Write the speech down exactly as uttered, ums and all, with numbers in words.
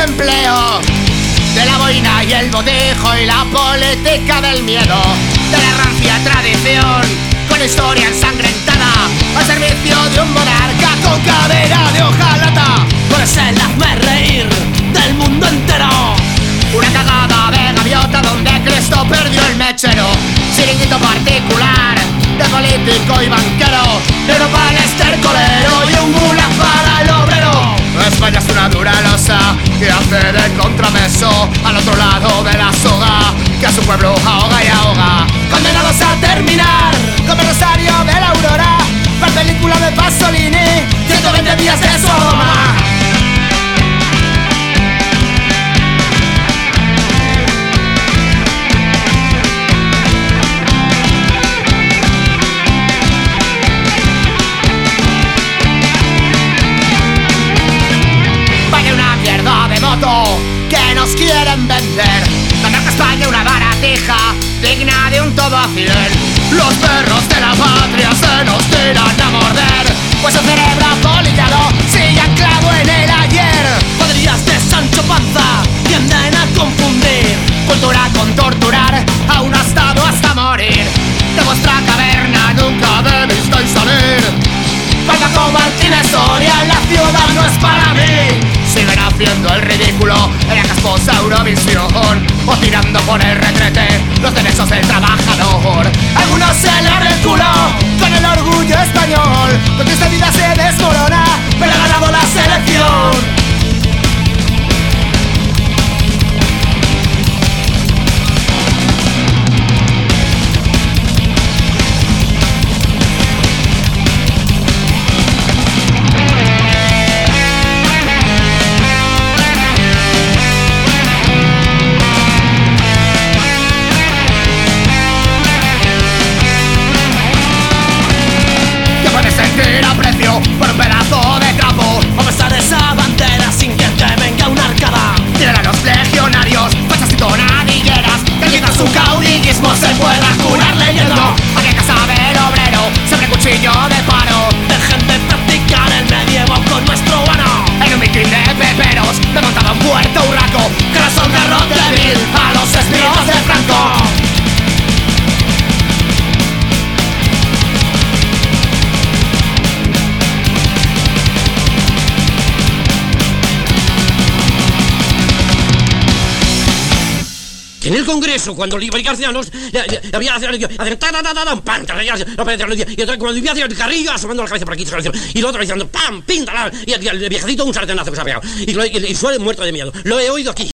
empleo, de la boina y el botejo y la política del miedo, de la rancia tradición con historia ensangrentada al servicio de un monarca con cadera de hojalata. Por eso el hazme reír del mundo entero. Una cagada de gaviota donde Cristo perdió el mechero. Chiringuito particular de político y banquero, de Europa al estercolero y un gulag para el obrero. España es una dura losa que hace de contrapeso al otro lado de la soga, que a su pueblo ahoga y ahoga. Condenados a terminar como el rosario de la aurora, para película de Pasolini, ciento veinte días de Sodoma. Que nos quieren vender la marca España, una baratija digna de un todo a cien. Los perros de la patria se nos tiran a morder, pues el cerebro apolillado sigue anclado en el ayer. Cuadrillas de Sancho Panza tienden a confundir cultura con torturar a un astado hasta morir. De vuestra caverna nunca debisteis salir. Paco Martínez Soria, la ciudad no es para mí. Siguen haciendo el ridículo en la casposa Eurovisión, o tirando por el retrete los derechos del trabajador. Algunos se le el culo con el orgullo español, porque esta vida se desmorona, pero ha ganado la selección. Por un pedazo de trapo, o besar esa bandera sin que te venga una arcada. Tienen a los legionarios, fachas y tonadilleras, que quizás su caudillismo se pueda curar leyendo. Aquí en casa del obrero, siempre cuchillo de paro. Dejen de practicar el medievo con nuestro ano. En un mitin de peperos, me montaba un puerto hurraco, que no son garrote vil a los espías de Franco. En el Congreso, cuando los libergarcianos había hacer y otra cuando iba hacia el carrillo asomando la cabeza por aquí y el otro diciendo pam, píntala y el viejecito un sartenazo que se ha pegado y, y, y suele muerto de miedo. Lo he oído aquí.